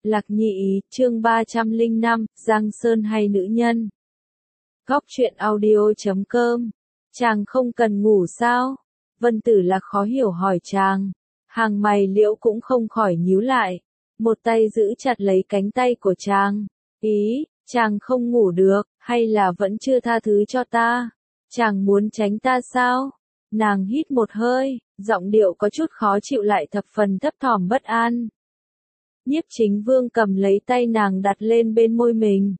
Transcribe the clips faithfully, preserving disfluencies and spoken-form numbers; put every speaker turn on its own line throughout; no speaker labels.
Lạc Nhi ý, chương ba trăm lẻ năm, Giang Sơn hay nữ nhân. Góc truyện audio chấm com. Chàng không cần ngủ sao? Vân Tử Lạc khó hiểu hỏi chàng. Hàng mày liễu cũng không khỏi nhíu lại. Một tay giữ chặt lấy cánh tay của chàng. Ý, chàng không ngủ được, hay là vẫn chưa tha thứ cho ta? Chàng muốn tránh ta sao? Nàng hít một hơi, giọng điệu có chút khó chịu lại thập phần thấp thỏm bất an. Nhiếp Chính Vương cầm lấy tay nàng đặt lên bên môi mình.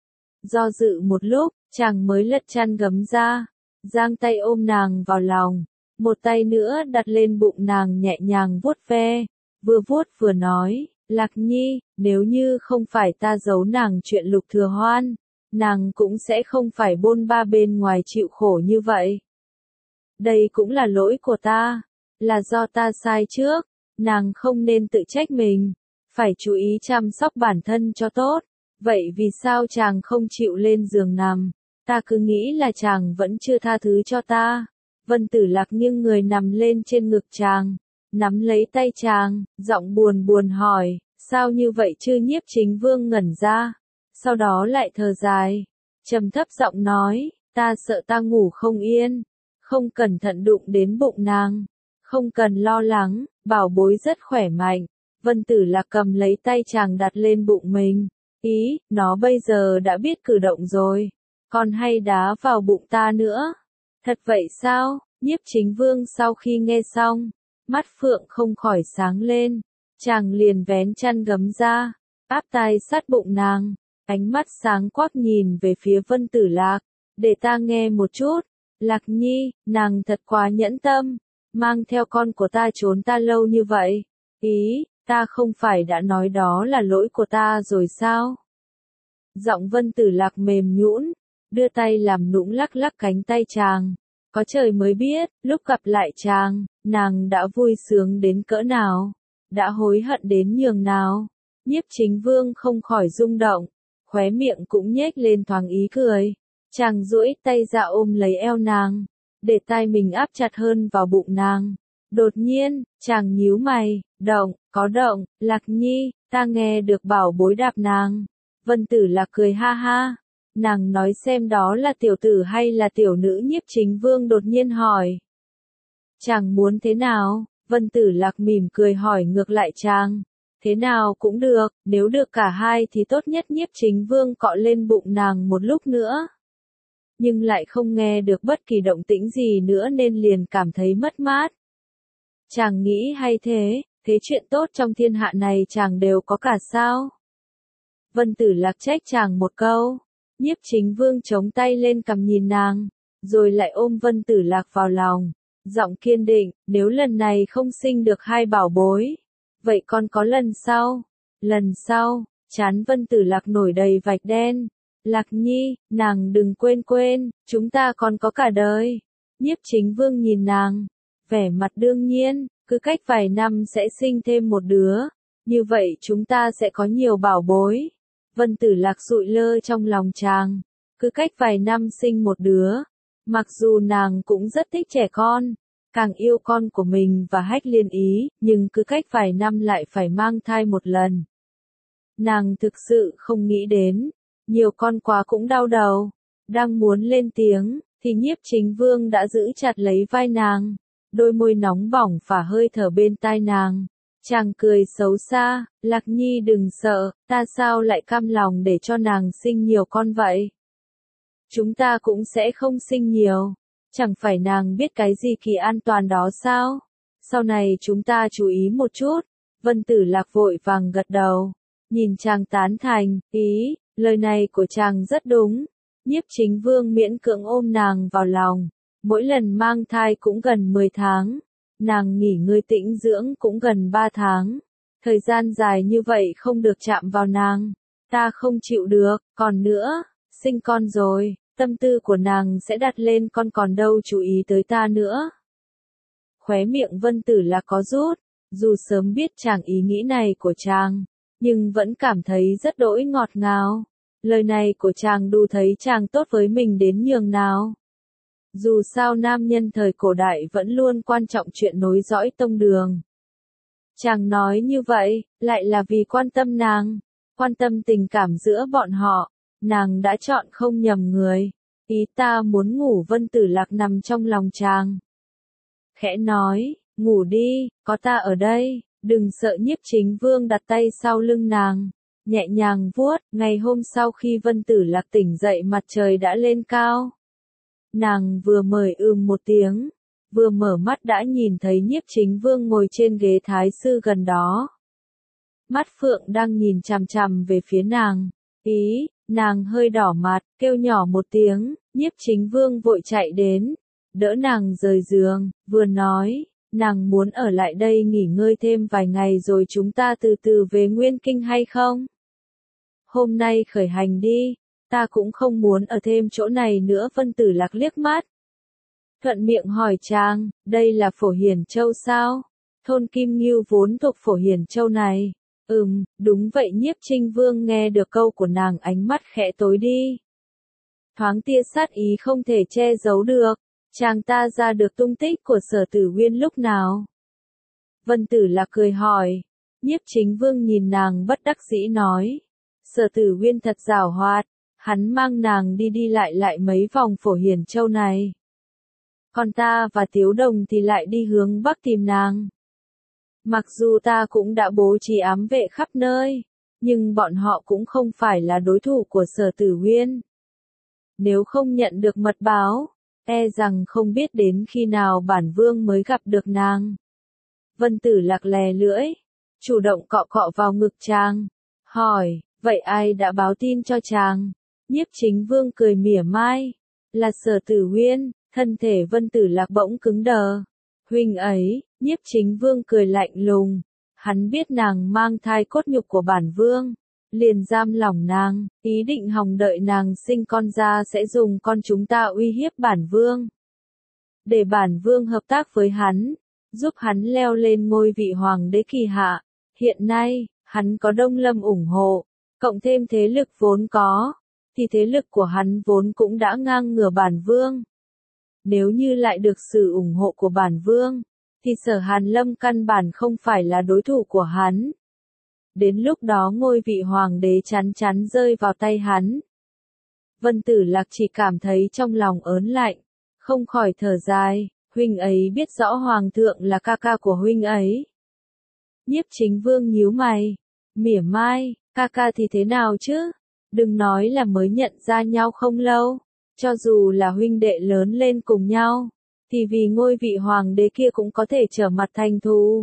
Do dự một lúc, chàng mới lật chăn gấm ra, giang tay ôm nàng vào lòng, một tay nữa đặt lên bụng nàng nhẹ nhàng vuốt ve, vừa vuốt vừa nói, Lạc Nhi, nếu như không phải ta giấu nàng chuyện Lục Thừa Hoan, nàng cũng sẽ không phải bôn ba bên ngoài chịu khổ như vậy. Đây cũng là lỗi của ta, là do ta sai trước, nàng không nên tự trách mình, phải chú ý chăm sóc bản thân cho tốt. Vậy vì sao chàng không chịu lên giường nằm? Ta cứ nghĩ là chàng vẫn chưa tha thứ cho ta. Vân Tử Lạc nghiêng người nằm lên trên ngực chàng, nắm lấy tay chàng, giọng buồn buồn hỏi, sao như vậy chứ? Nhiếp Chính Vương ngẩn ra, sau đó lại thở dài, trầm thấp giọng nói, ta sợ ta ngủ không yên, không cẩn thận đụng đến bụng nàng, không cần lo lắng, bảo bối rất khỏe mạnh. Vân Tử Lạc cầm lấy tay chàng đặt lên bụng mình. Ý, nó bây giờ đã biết cử động rồi, còn hay đá vào bụng ta nữa. Thật vậy sao? Nhiếp Chính Vương sau khi nghe xong, mắt phượng không khỏi sáng lên, chàng liền vén chăn gấm ra, áp tai sát bụng nàng, ánh mắt sáng quắc nhìn về phía Vân Tử Lạc, để ta nghe một chút. Lạc Nhi, nàng thật quá nhẫn tâm, mang theo con của ta trốn ta lâu như vậy. Ý, ta không phải đã nói đó là lỗi của ta rồi sao? Giọng Vân Tử Lạc mềm nhũn, đưa tay làm nũng lắc lắc cánh tay chàng. Có trời mới biết, lúc gặp lại chàng, nàng đã vui sướng đến cỡ nào, đã hối hận đến nhường nào. Nhiếp Chính Vương không khỏi rung động, khóe miệng cũng nhếch lên thoáng ý cười. Chàng duỗi tay ra ôm lấy eo nàng, để tai mình áp chặt hơn vào bụng nàng. Đột nhiên, chàng nhíu mày, động, có động, Lạc Nhi, ta nghe được bảo bối đạp nàng. Vân Tử Lạc cười ha ha, nàng nói xem đó là tiểu tử hay là tiểu nữ? Nhiếp Chính Vương đột nhiên hỏi. Chàng muốn thế nào? Vân Tử Lạc mỉm cười hỏi ngược lại chàng. Thế nào cũng được, nếu được cả hai thì tốt nhất. Nhiếp Chính Vương cọ lên bụng nàng một lúc nữa, nhưng lại không nghe được bất kỳ động tĩnh gì nữa nên liền cảm thấy mất mát. Chàng nghĩ hay thế, thế chuyện tốt trong thiên hạ này chàng đều có cả sao? Vân Tử Lạc trách chàng một câu. Nhiếp Chính Vương chống tay lên cằm nhìn nàng, rồi lại ôm Vân Tử Lạc vào lòng, giọng kiên định, nếu lần này không sinh được hai bảo bối, vậy còn có lần sau? Lần sau? Trán Vân Tử Lạc nổi đầy vạch đen. Lạc Nhi, nàng đừng quên quên, chúng ta còn có cả đời. Nhiếp Chính Vương nhìn nàng, vẻ mặt đương nhiên, cứ cách vài năm sẽ sinh thêm một đứa, như vậy chúng ta sẽ có nhiều bảo bối. Vân Tử Lạc sụi lơ trong lòng chàng, cứ cách vài năm sinh một đứa. Mặc dù nàng cũng rất thích trẻ con, càng yêu con của mình và Hách Liên Ý, nhưng cứ cách vài năm lại phải mang thai một lần. Nàng thực sự không nghĩ đến, nhiều con quá cũng đau đầu. Đang muốn lên tiếng, thì Nhiếp Chính Vương đã giữ chặt lấy vai nàng, đôi môi nóng bỏng phả hơi thở bên tai nàng. Chàng cười xấu xa, Lạc Nhi đừng sợ, ta sao lại cam lòng để cho nàng sinh nhiều con vậy? Chúng ta cũng sẽ không sinh nhiều, chẳng phải nàng biết cái gì kỳ an toàn đó sao? Sau này chúng ta chú ý một chút. Vân Tử Lạc vội vàng gật đầu, nhìn chàng tán thành, ý, lời này của chàng rất đúng. Nhiếp Chính Vương miễn cưỡng ôm nàng vào lòng, mỗi lần mang thai cũng gần mười tháng. Nàng nghỉ ngơi tĩnh dưỡng cũng gần ba tháng. Thời gian dài như vậy không được chạm vào nàng, ta không chịu được. Còn nữa, sinh con rồi, tâm tư của nàng sẽ đặt lên con còn đâu chú ý tới ta nữa. Khóe miệng Vân Tử Lạc có rút, dù sớm biết chàng ý nghĩ này của chàng, nhưng vẫn cảm thấy rất đỗi ngọt ngào. Lời này của chàng đủ thấy chàng tốt với mình đến nhường nào. Dù sao nam nhân thời cổ đại vẫn luôn quan trọng chuyện nối dõi tông đường. Chàng nói như vậy, lại là vì quan tâm nàng, quan tâm tình cảm giữa bọn họ, nàng đã chọn không nhầm người. Ý ta muốn ngủ. Vân Tử Lạc nằm trong lòng chàng. Khẽ nói, ngủ đi, có ta ở đây, đừng sợ. Nhiếp Chính Vương đặt tay sau lưng nàng, nhẹ nhàng vuốt. Ngày hôm sau khi Vân Tử Lạc tỉnh dậy mặt trời đã lên cao. Nàng vừa mời ừm một tiếng, vừa mở mắt đã nhìn thấy Nhiếp Chính Vương ngồi trên ghế thái sư gần đó. Mắt phượng đang nhìn chằm chằm về phía nàng. Ý, nàng hơi đỏ mặt, kêu nhỏ một tiếng. Nhiếp Chính Vương vội chạy đến, đỡ nàng rời giường, vừa nói, nàng muốn ở lại đây nghỉ ngơi thêm vài ngày rồi chúng ta từ từ về Nguyên Kinh hay không? Hôm nay khởi hành đi, ta cũng không muốn ở thêm chỗ này nữa. Vân Tử Lạc liếc mắt, thuận miệng hỏi chàng, đây là Phổ Hiển Châu sao? Thôn Kim Ngưu vốn thuộc Phổ Hiển Châu này. Ừm, đúng vậy. Nhiếp Chính Vương nghe được câu của nàng ánh mắt khẽ tối đi. Thoáng tia sát ý không thể che giấu được, chàng ta ra được tung tích của Sở Tử Uyên lúc nào? Vân Tử Lạc cười hỏi. Nhiếp Chính Vương nhìn nàng bất đắc dĩ nói, Sở Tử Uyên thật giàu hoạt, hắn mang nàng đi đi lại lại mấy vòng Phổ Hiển Châu này. Còn ta và Tiếu Đồng thì lại đi hướng Bắc tìm nàng. Mặc dù ta cũng đã bố trí ám vệ khắp nơi, nhưng bọn họ cũng không phải là đối thủ của Sở Tử Uyên. Nếu không nhận được mật báo, e rằng không biết đến khi nào bản vương mới gặp được nàng. Vân Tử Lạc lè lưỡi, chủ động cọ cọ vào ngực chàng, hỏi, vậy ai đã báo tin cho chàng? Nhiếp Chính Vương cười mỉa mai, là Sở Tử Uyên. Thân thể Vân Tử Lạc bỗng cứng đờ. Huynh ấy. Nhiếp Chính Vương cười lạnh lùng, hắn biết nàng mang thai cốt nhục của bản vương, liền giam lỏng nàng, ý định hòng đợi nàng sinh con ra sẽ dùng con chúng ta uy hiếp bản vương. Để bản vương hợp tác với hắn, giúp hắn leo lên ngôi vị hoàng đế kỳ hạ. Hiện nay, hắn có Đông Lâm ủng hộ, cộng thêm thế lực vốn có, thì thế lực của hắn vốn cũng đã ngang ngửa bản vương. Nếu như lại được sự ủng hộ của bản vương, thì Sở Hàn Lâm căn bản không phải là đối thủ của hắn. Đến lúc đó ngôi vị hoàng đế chắn chắn rơi vào tay hắn. Vân Tử Lạc chỉ cảm thấy trong lòng ớn lạnh, không khỏi thở dài, huynh ấy biết rõ hoàng thượng là ca ca của huynh ấy. Nhiếp Chính Vương nhíu mày, mỉa mai, ca ca thì thế nào chứ? Đừng nói là mới nhận ra nhau không lâu, cho dù là huynh đệ lớn lên cùng nhau, thì vì ngôi vị hoàng đế kia cũng có thể trở mặt thành thù.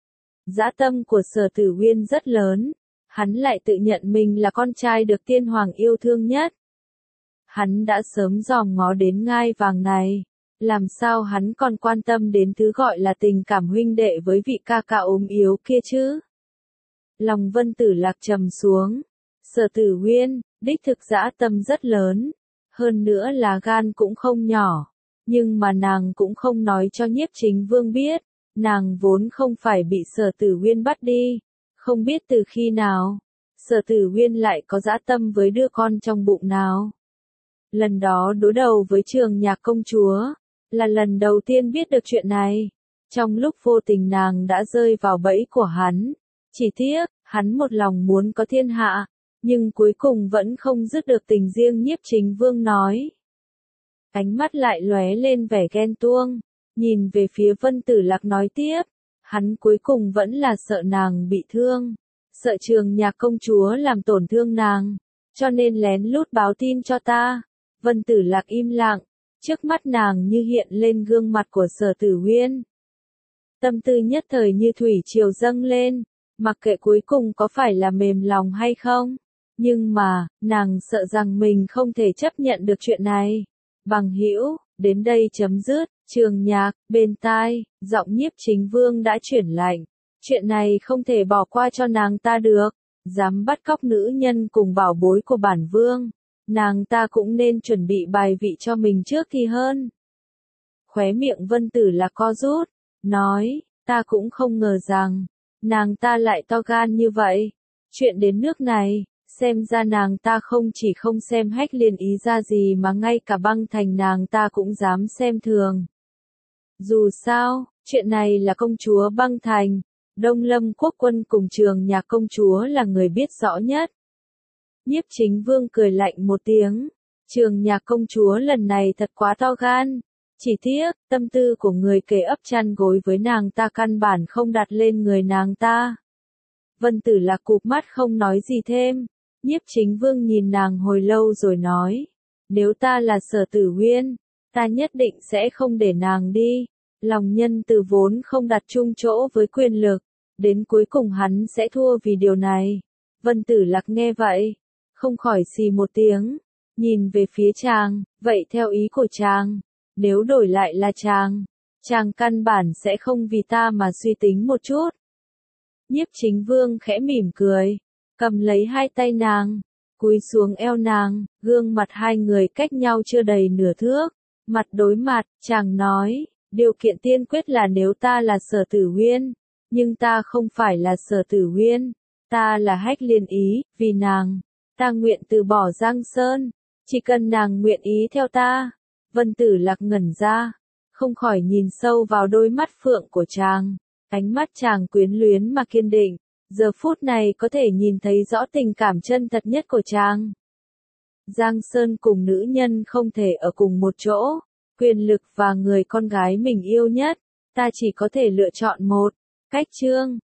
Dã tâm của Sở Tử Uyên rất lớn, hắn lại tự nhận mình là con trai được tiên hoàng yêu thương nhất. Hắn đã sớm dòm ngó đến ngai vàng này, làm sao hắn còn quan tâm đến thứ gọi là tình cảm huynh đệ với vị ca ca ốm yếu kia chứ? Lòng Vân Tử Lạc trầm xuống, Sở Tử Uyên, đích thực dã tâm rất lớn, hơn nữa là gan cũng không nhỏ, nhưng mà nàng cũng không nói cho Nhiếp Chính Vương biết, nàng vốn không phải bị Sở Tử Uyên bắt đi, không biết từ khi nào, Sở Tử Uyên lại có dã tâm với đứa con trong bụng nào. Lần đó đối đầu với Trường Nhạc công chúa, là lần đầu tiên biết được chuyện này, trong lúc vô tình nàng đã rơi vào bẫy của hắn, chỉ tiếc, hắn một lòng muốn có thiên hạ, nhưng cuối cùng vẫn không dứt được tình riêng. Nhiếp Chính Vương nói. Ánh mắt lại lóe lên vẻ ghen tuông, nhìn về phía Vân Tử Lạc nói tiếp, hắn cuối cùng vẫn là sợ nàng bị thương, sợ Trường Nhạc công chúa làm tổn thương nàng, cho nên lén lút báo tin cho ta. Vân Tử Lạc im lặng, trước mắt nàng như hiện lên gương mặt của Sở Tử Uyên. Tâm tư nhất thời như thủy triều dâng lên, mặc kệ cuối cùng có phải là mềm lòng hay không, nhưng mà, nàng sợ rằng mình không thể chấp nhận được chuyện này. Bằng hữu, đến đây chấm dứt. Trường Nhạc, bên tai, giọng Nhiếp Chính Vương đã chuyển lạnh. Chuyện này không thể bỏ qua cho nàng ta được. Dám bắt cóc nữ nhân cùng bảo bối của bản vương, nàng ta cũng nên chuẩn bị bài vị cho mình trước thì hơn. Khóe miệng Vân Tử Lạc co rút, nói, ta cũng không ngờ rằng, nàng ta lại to gan như vậy. Chuyện đến nước này, xem ra nàng ta không chỉ không xem Hách Liên ý ra gì mà ngay cả Băng Thành nàng ta cũng dám xem thường. Dù sao, chuyện này là công chúa Băng Thành, Đông Lâm quốc quân cùng Trường Nhạc công chúa là người biết rõ nhất. Nhiếp Chính Vương cười lạnh một tiếng. Trường Nhạc công chúa lần này thật quá to gan. Chỉ tiếc, tâm tư của người kề ấp chăn gối với nàng ta căn bản không đặt lên người nàng ta. Vân Tử Lạc cụp mắt không nói gì thêm. Nhiếp Chính Vương nhìn nàng hồi lâu rồi nói. Nếu ta là Sở Tử Huyên, ta nhất định sẽ không để nàng đi. Lòng nhân từ vốn không đặt chung chỗ với quyền lực. Đến cuối cùng hắn sẽ thua vì điều này. Vân Tử Lạc nghe vậy, không khỏi xì một tiếng. Nhìn về phía chàng, vậy theo ý của chàng, nếu đổi lại là chàng, chàng căn bản sẽ không vì ta mà suy tính một chút. Nhiếp Chính Vương khẽ mỉm cười, cầm lấy hai tay nàng, cúi xuống eo nàng, gương mặt hai người cách nhau chưa đầy nửa thước, mặt đối mặt, chàng nói, điều kiện tiên quyết là nếu ta là Sở Tử Huyên, nhưng ta không phải là Sở Tử Huyên, ta là Hách Liên Ý, vì nàng, ta nguyện từ bỏ Giang Sơn, chỉ cần nàng nguyện ý theo ta. Vân Tử Lạc ngẩn ra, không khỏi nhìn sâu vào đôi mắt phượng của chàng, ánh mắt chàng quyến luyến mà kiên định, giờ phút này có thể nhìn thấy rõ tình cảm chân thật nhất của chàng. Giang Sơn cùng nữ nhân không thể ở cùng một chỗ, quyền lực và người con gái mình yêu nhất, ta chỉ có thể lựa chọn một. Cách chương